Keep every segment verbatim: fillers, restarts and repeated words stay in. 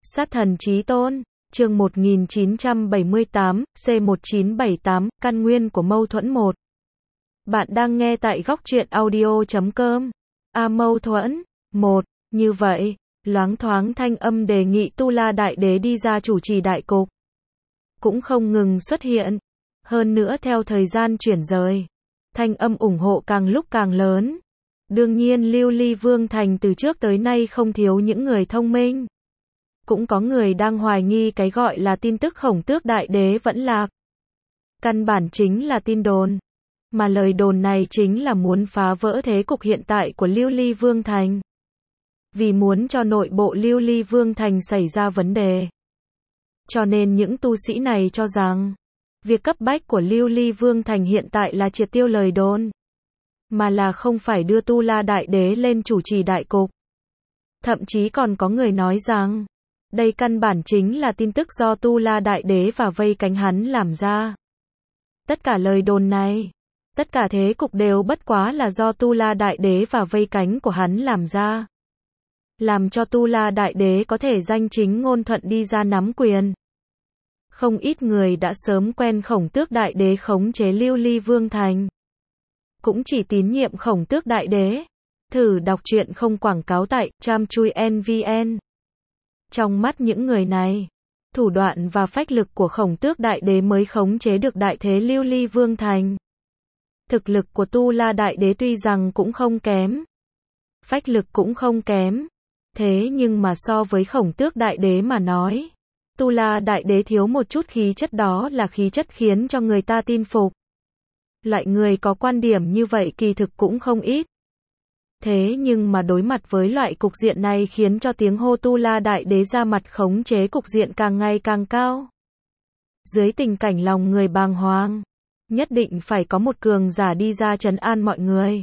Sát thần chí tôn, chương một nghìn chín trăm bảy mươi tám, C một chín bảy tám, căn nguyên của mâu thuẫn một. Bạn đang nghe tại góc truyện audio chấm com. A mâu thuẫn, một, như vậy, loáng thoáng thanh âm đề nghị Tu La Đại Đế đi ra chủ trì đại cục. Cũng không ngừng xuất hiện. Hơn nữa theo thời gian chuyển rời, thanh âm ủng hộ càng lúc càng lớn. Đương nhiên Lưu Ly Vương Thành từ trước tới nay không thiếu những người thông minh. Cũng có người đang hoài nghi cái gọi là tin tức Khổng Tước Đại Đế vẫn lạc. Căn bản chính là tin đồn. Mà lời đồn này chính là muốn phá vỡ thế cục hiện tại của Lưu Ly Vương Thành. Vì muốn cho nội bộ Lưu Ly Vương Thành xảy ra vấn đề. Cho nên những tu sĩ này cho rằng, việc cấp bách của Lưu Ly Vương Thành hiện tại là triệt tiêu lời đồn. Mà là không phải đưa Tu La Đại Đế lên chủ trì đại cục. Thậm chí còn có người nói rằng, đây căn bản chính là tin tức do Tu La Đại Đế và vây cánh hắn làm ra. Tất cả lời đồn này, tất cả thế cục đều bất quá là do Tu La Đại Đế và vây cánh của hắn làm ra. Làm cho Tu La Đại Đế có thể danh chính ngôn thuận đi ra nắm quyền. Không ít người đã sớm quen Khổng Tước Đại Đế khống chế Lưu Ly Vương Thành. Cũng chỉ tín nhiệm Khổng Tước Đại Đế. Thử đọc truyện không quảng cáo tại Tramchui en vê en. Trong mắt những người này, thủ đoạn và phách lực của Khổng Tước Đại Đế mới khống chế được đại thế Lưu Ly Vương Thành. Thực lực của Tu La Đại Đế tuy rằng cũng không kém, phách lực cũng không kém, thế nhưng mà so với Khổng Tước Đại Đế mà nói, Tu La Đại Đế thiếu một chút khí chất, đó là khí chất khiến cho người ta tin phục. Loại người có quan điểm như vậy kỳ thực cũng không ít. Thế nhưng mà đối mặt với loại cục diện này khiến cho tiếng hô Tu La Đại Đế ra mặt khống chế cục diện càng ngày càng cao. Dưới tình cảnh lòng người bàng hoàng, nhất định phải có một cường giả đi ra trấn an mọi người.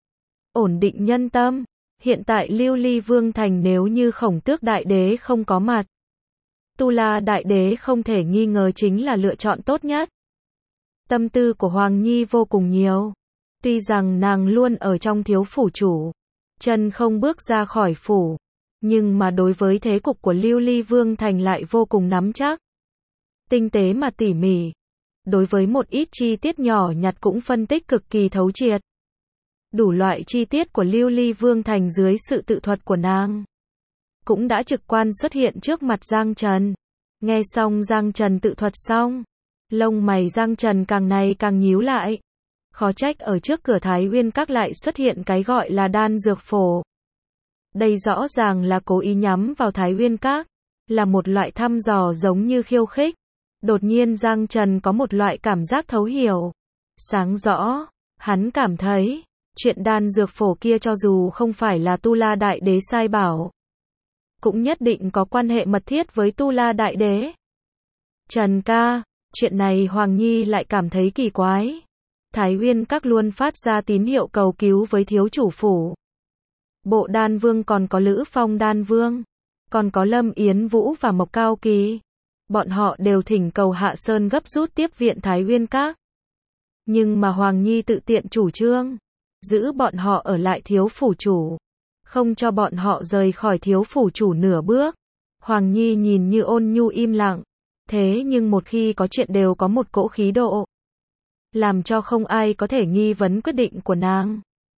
Ổn định nhân tâm. Hiện tại Lưu Ly Vương Thành nếu như Khổng Tước Đại Đế không có mặt, Tu La Đại Đế không thể nghi ngờ chính là lựa chọn tốt nhất. Tâm tư của Hoàng Nhi vô cùng nhiều. Tuy rằng nàng luôn ở trong thiếu phủ chủ, chân không bước ra khỏi phủ, nhưng mà đối với thế cục của Lưu Ly Vương Thành lại vô cùng nắm chắc. Tinh tế mà tỉ mỉ. Đối với một ít chi tiết nhỏ nhặt cũng phân tích cực kỳ thấu triệt. Đủ loại chi tiết của Lưu Ly Vương Thành dưới sự tự thuật của nàng cũng đã trực quan xuất hiện trước mặt Giang Trần. Nghe xong Giang Trần tự thuật xong, lông mày Giang Trần càng ngày càng nhíu lại. Khó trách ở trước cửa Thái Uyên Các lại xuất hiện cái gọi là đan dược phổ. Đây rõ ràng là cố ý nhắm vào Thái Uyên Các, là một loại thăm dò giống như khiêu khích. Đột nhiên Giang Trần có một loại cảm giác thấu hiểu. Sáng rõ, hắn cảm thấy, chuyện đan dược phổ kia cho dù không phải là Tu La Đại Đế sai bảo, cũng nhất định có quan hệ mật thiết với Tu La Đại Đế. Trần ca, chuyện này Hoàng Nhi lại cảm thấy kỳ quái. Thái Uyên Các luôn phát ra tín hiệu cầu cứu với thiếu chủ phủ. Bộ Đan Vương còn có Lữ Phong Đan Vương, còn có Lâm Yến Vũ và Mộc Cao Kỳ. Bọn họ đều thỉnh cầu Hạ Sơn gấp rút tiếp viện Thái Uyên Các. Nhưng mà Hoàng Nhi tự tiện chủ trương, giữ bọn họ ở lại thiếu phủ chủ, không cho bọn họ rời khỏi thiếu phủ chủ nửa bước. Hoàng Nhi nhìn như ôn nhu im lặng, thế nhưng một khi có chuyện đều có một cỗ khí độ, làm cho không ai có thể nghi vấn quyết định của nàng.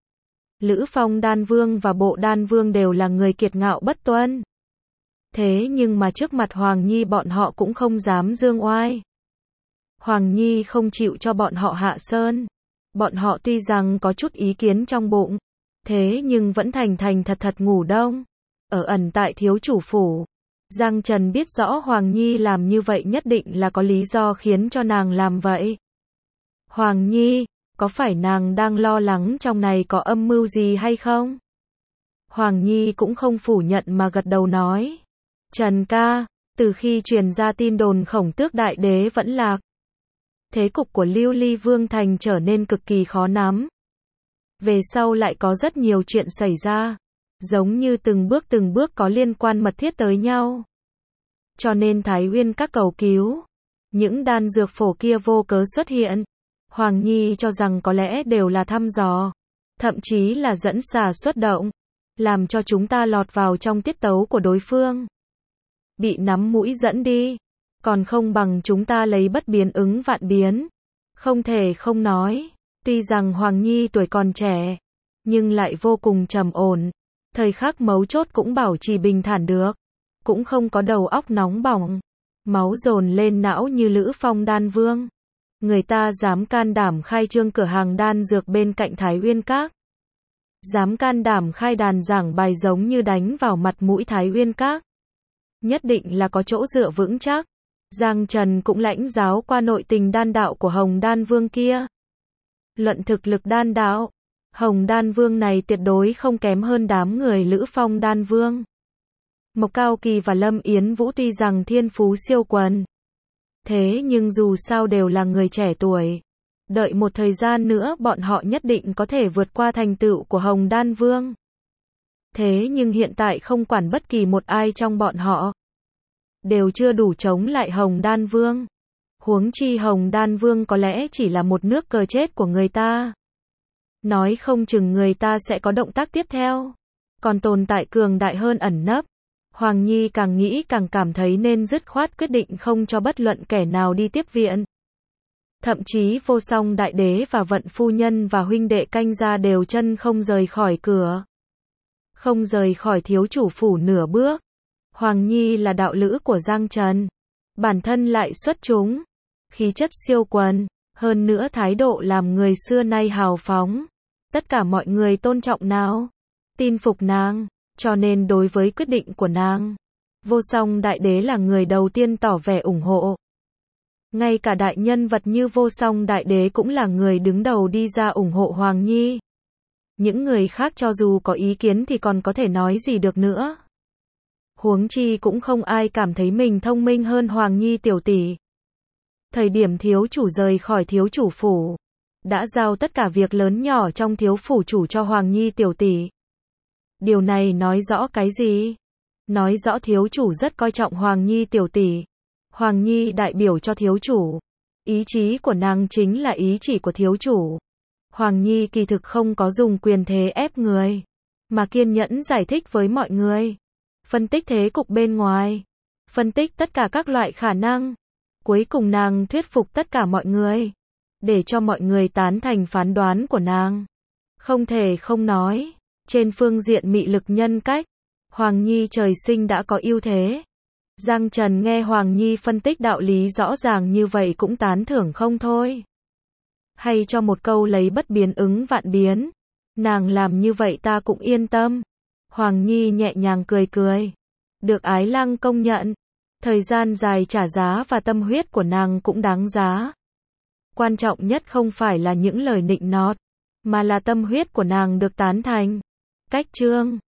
Lữ Phong Đan Vương và Bộ Đan Vương đều là người kiệt ngạo bất tuân. Thế nhưng mà trước mặt Hoàng Nhi bọn họ cũng không dám dương oai. Hoàng Nhi không chịu cho bọn họ hạ sơn. Bọn họ tuy rằng có chút ý kiến trong bụng, thế nhưng vẫn thành thành thật thật ngủ đông, ở ẩn tại thiếu chủ phủ. Giang Trần biết rõ Hoàng Nhi làm như vậy nhất định là có lý do khiến cho nàng làm vậy. Hoàng Nhi, có phải nàng đang lo lắng trong này có âm mưu gì hay không? Hoàng Nhi cũng không phủ nhận mà gật đầu nói. Trần ca, từ khi truyền ra tin đồn Khổng Tước Đại Đế vẫn lạc, thế cục của Lưu Ly Vương Thành trở nên cực kỳ khó nắm. Về sau lại có rất nhiều chuyện xảy ra, giống như từng bước từng bước có liên quan mật thiết tới nhau. Cho nên Thái Uyên Các cầu cứu, những đan dược phổ kia vô cớ xuất hiện. Hoàng Nhi cho rằng có lẽ đều là thăm dò, thậm chí là dẫn xà xuất động, làm cho chúng ta lọt vào trong tiết tấu của đối phương. bị nắm mũi dẫn đi. Còn không bằng chúng ta lấy bất biến ứng vạn biến. Không thể không nói, tuy rằng Hoàng Nhi tuổi còn trẻ, nhưng lại vô cùng trầm ổn. Thời khắc mấu chốt cũng bảo trì bình thản được. Cũng không có đầu óc nóng bỏng. Máu dồn lên não như Lữ Phong đan vương. Người ta dám can đảm khai trương cửa hàng đan dược bên cạnh Thái Uyên Các. Dám can đảm khai đàn giảng bài giống như đánh vào mặt mũi Thái Uyên Các. Nhất định là có chỗ dựa vững chắc. Giang Trần cũng lãnh giáo qua nội tình đan đạo của Hồng Đan Vương kia. Luận thực lực đan đạo, Hồng Đan Vương này tuyệt đối không kém hơn đám người Lữ Phong Đan Vương. Mộc Cao Kỳ và Lâm Yến Vũ tuy rằng thiên phú siêu quần, thế nhưng dù sao đều là người trẻ tuổi. Đợi một thời gian nữa bọn họ nhất định có thể vượt qua thành tựu của Hồng Đan Vương. Thế nhưng hiện tại không quản bất kỳ một ai trong bọn họ, đều chưa đủ chống lại Hồng Đan Vương. Huống chi Hồng Đan Vương có lẽ chỉ là một nước cờ chết của người ta. Nói không chừng người ta sẽ có động tác tiếp theo. Còn tồn tại cường đại hơn ẩn nấp. Hoàng Nhi càng nghĩ càng cảm thấy nên dứt khoát quyết định không cho bất luận kẻ nào đi tiếp viện. Thậm chí Vô Song Đại Đế và Vận Phu Nhân và huynh đệ Canh Gia đều chân không rời khỏi cửa. Không rời khỏi thiếu chủ phủ nửa bước. Hoàng Nhi là đạo lữ của Giang Trần. Bản thân lại xuất chúng. Khí chất siêu quần. Hơn nữa thái độ làm người xưa nay hào phóng. Tất cả mọi người tôn trọng nào. Tin phục nàng. Cho nên đối với quyết định của nàng, Vô Song Đại Đế là người đầu tiên tỏ vẻ ủng hộ. Ngay cả đại nhân vật như Vô Song Đại Đế cũng là người đứng đầu đi ra ủng hộ Hoàng Nhi. Những người khác cho dù có ý kiến thì còn có thể nói gì được nữa. Huống chi cũng không ai cảm thấy mình thông minh hơn Hoàng Nhi tiểu tỷ. Thời điểm thiếu chủ rời khỏi thiếu chủ phủ, đã giao tất cả việc lớn nhỏ trong thiếu phủ chủ cho Hoàng Nhi tiểu tỷ. Điều này nói rõ cái gì? Nói rõ thiếu chủ rất coi trọng Hoàng Nhi tiểu tỷ. Hoàng Nhi đại biểu cho thiếu chủ. Ý chí của nàng chính là ý chỉ của thiếu chủ. Hoàng Nhi kỳ thực không có dùng quyền thế ép người, mà kiên nhẫn giải thích với mọi người. Phân tích thế cục bên ngoài. Phân tích tất cả các loại khả năng. Cuối cùng nàng thuyết phục tất cả mọi người. Để cho mọi người tán thành phán đoán của nàng. Không thể không nói. Trên phương diện mị lực nhân cách, Hoàng Nhi trời sinh đã có ưu thế. Giang Trần nghe Hoàng Nhi phân tích đạo lý rõ ràng như vậy cũng tán thưởng không thôi. Hay cho một câu lấy bất biến ứng vạn biến. Nàng làm như vậy ta cũng yên tâm. Hoàng Nhi nhẹ nhàng cười cười. Được Ái Lăng công nhận. Thời gian dài trả giá và tâm huyết của nàng cũng đáng giá. Quan trọng nhất không phải là những lời nịnh nọt, mà là tâm huyết của nàng được tán thành. Cách chương